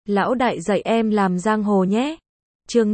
Lão đại dạy em làm giang hồ nhé. Chương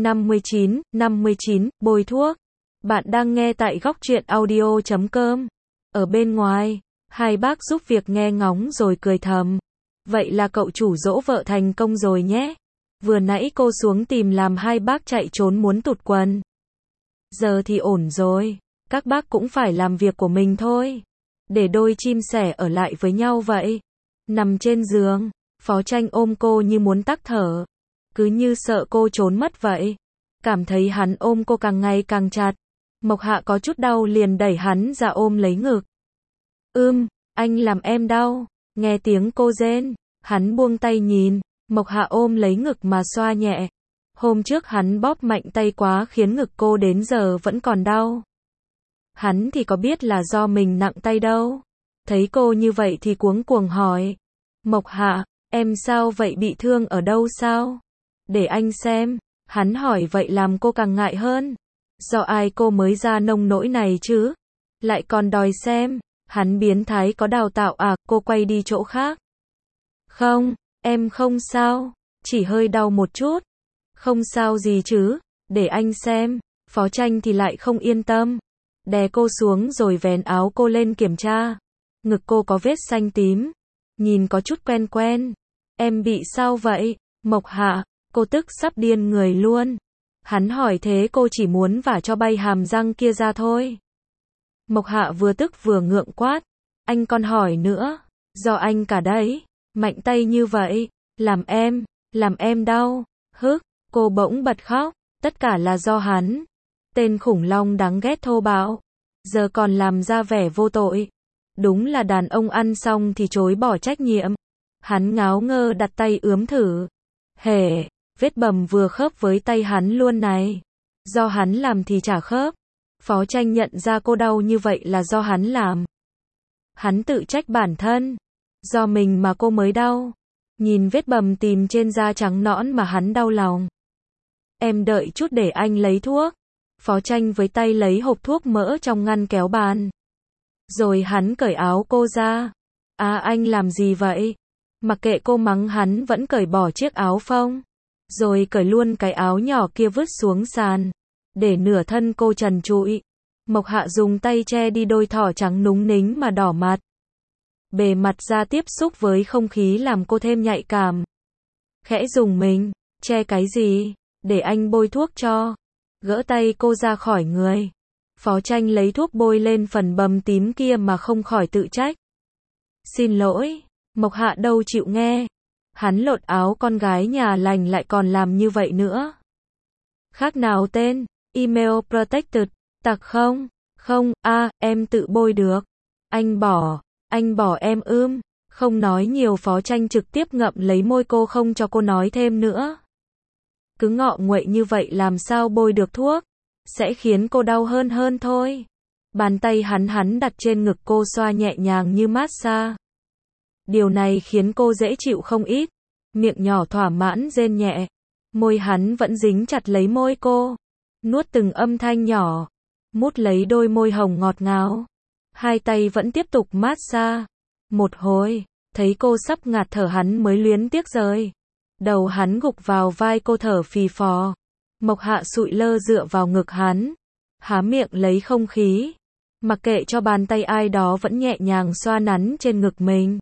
59, bôi thuốc. Bạn đang nghe tại góc truyện audio.com. Ở bên ngoài, hai bác giúp việc nghe ngóng rồi cười thầm. Vậy là cậu chủ dỗ vợ thành công rồi nhé. Vừa nãy cô xuống tìm làm hai bác chạy trốn muốn tụt quần. Giờ thì ổn rồi, các bác cũng phải làm việc của mình thôi. Để đôi chim sẻ ở lại với nhau vậy. Nằm trên giường, Phó Tranh ôm cô như muốn tắc thở. Cứ như sợ cô trốn mất vậy. Cảm thấy hắn ôm cô càng ngày càng chặt. Mộc Hạ có chút đau liền đẩy hắn ra ôm lấy ngực. Anh làm em đau. Nghe tiếng cô rên, hắn buông tay nhìn. Mộc Hạ ôm lấy ngực mà xoa nhẹ. Hôm trước hắn bóp mạnh tay quá khiến ngực cô đến giờ vẫn còn đau. Hắn thì có biết là do mình nặng tay đâu. Thấy cô như vậy thì cuống cuồng hỏi. Mộc Hạ, em sao vậy, bị thương ở đâu sao? Để anh xem. Hắn hỏi vậy làm cô càng ngại hơn. Do ai cô mới ra nông nỗi này chứ? Lại còn đòi xem. Hắn biến thái có đào tạo à? Cô quay đi chỗ khác. Không, em không sao. Chỉ hơi đau một chút. Không sao gì chứ? Để anh xem. Phó Tranh thì lại không yên tâm. Đè cô xuống rồi vén áo cô lên kiểm tra. Ngực cô có vết xanh tím. Nhìn có chút quen quen. Em bị sao vậy? Mộc Hạ, cô tức sắp điên người luôn. Hắn hỏi thế cô chỉ muốn vả cho bay hàm răng kia ra thôi. Mộc Hạ vừa tức vừa ngượng quát. Anh còn hỏi nữa. Do anh cả đấy. Mạnh tay như vậy. Làm em đau. Cô bỗng bật khóc. Tất cả là do hắn. Tên khủng long đáng ghét thô bạo. Giờ còn làm ra vẻ vô tội. Đúng là đàn ông ăn xong thì chối bỏ trách nhiệm. Hắn ngáo ngơ đặt tay ướm thử. Vết bầm vừa khớp với tay hắn luôn này. Do hắn làm thì chả khớp. Phó Tranh nhận ra cô đau như vậy là do hắn làm. Hắn tự trách bản thân. Do mình mà cô mới đau. Nhìn vết bầm tìm trên da trắng nõn mà hắn đau lòng. Em đợi chút để anh lấy thuốc. Phó Tranh với tay lấy hộp thuốc mỡ trong ngăn kéo bàn. Rồi hắn cởi áo cô ra. À, anh làm gì vậy? Mặc kệ cô mắng hắn vẫn cởi bỏ chiếc áo phông. Rồi cởi luôn cái áo nhỏ kia vứt xuống sàn. Để nửa thân cô trần trụi. Mộc Hạ dùng tay che đi đôi thỏ trắng núng nính mà đỏ mặt. Bề mặt da tiếp xúc với không khí làm cô thêm nhạy cảm. Khẽ dùng mình. Che cái gì? Để anh bôi thuốc cho. Gỡ tay cô ra khỏi người. Phó Tranh lấy thuốc bôi lên phần bầm tím kia mà không khỏi tự trách. Xin lỗi. Mộc Hạ đâu chịu nghe. Hắn lột áo con gái nhà lành lại còn làm như vậy nữa. Khác nào tên email protected tặc không? Không, em tự bôi được. Anh bỏ em Không nói nhiều, Phó Tranh trực tiếp ngậm lấy môi cô không cho cô nói thêm nữa. Cứ ngọ nguậy như vậy làm sao bôi được thuốc? Sẽ khiến cô đau hơn thôi. Bàn tay hắn đặt trên ngực cô xoa nhẹ nhàng như massage. Điều này khiến cô dễ chịu không ít. Miệng nhỏ thỏa mãn rên nhẹ. Môi hắn vẫn dính chặt lấy môi cô. Nuốt từng âm thanh nhỏ. Mút lấy đôi môi hồng ngọt ngào. Hai tay vẫn tiếp tục massage. Một hồi, thấy cô sắp ngạt thở hắn mới luyến tiếc rời. Đầu hắn gục vào vai cô thở phì phò. Mộc Hạ sụi lơ dựa vào ngực hắn. Há miệng lấy không khí. Mặc kệ cho bàn tay ai đó vẫn nhẹ nhàng xoa nắn trên ngực mình.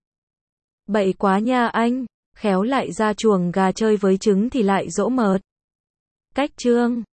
Bậy quá nha anh. Khéo lại ra chuồng gà chơi với trứng thì lại dỗ mợt. Cách chương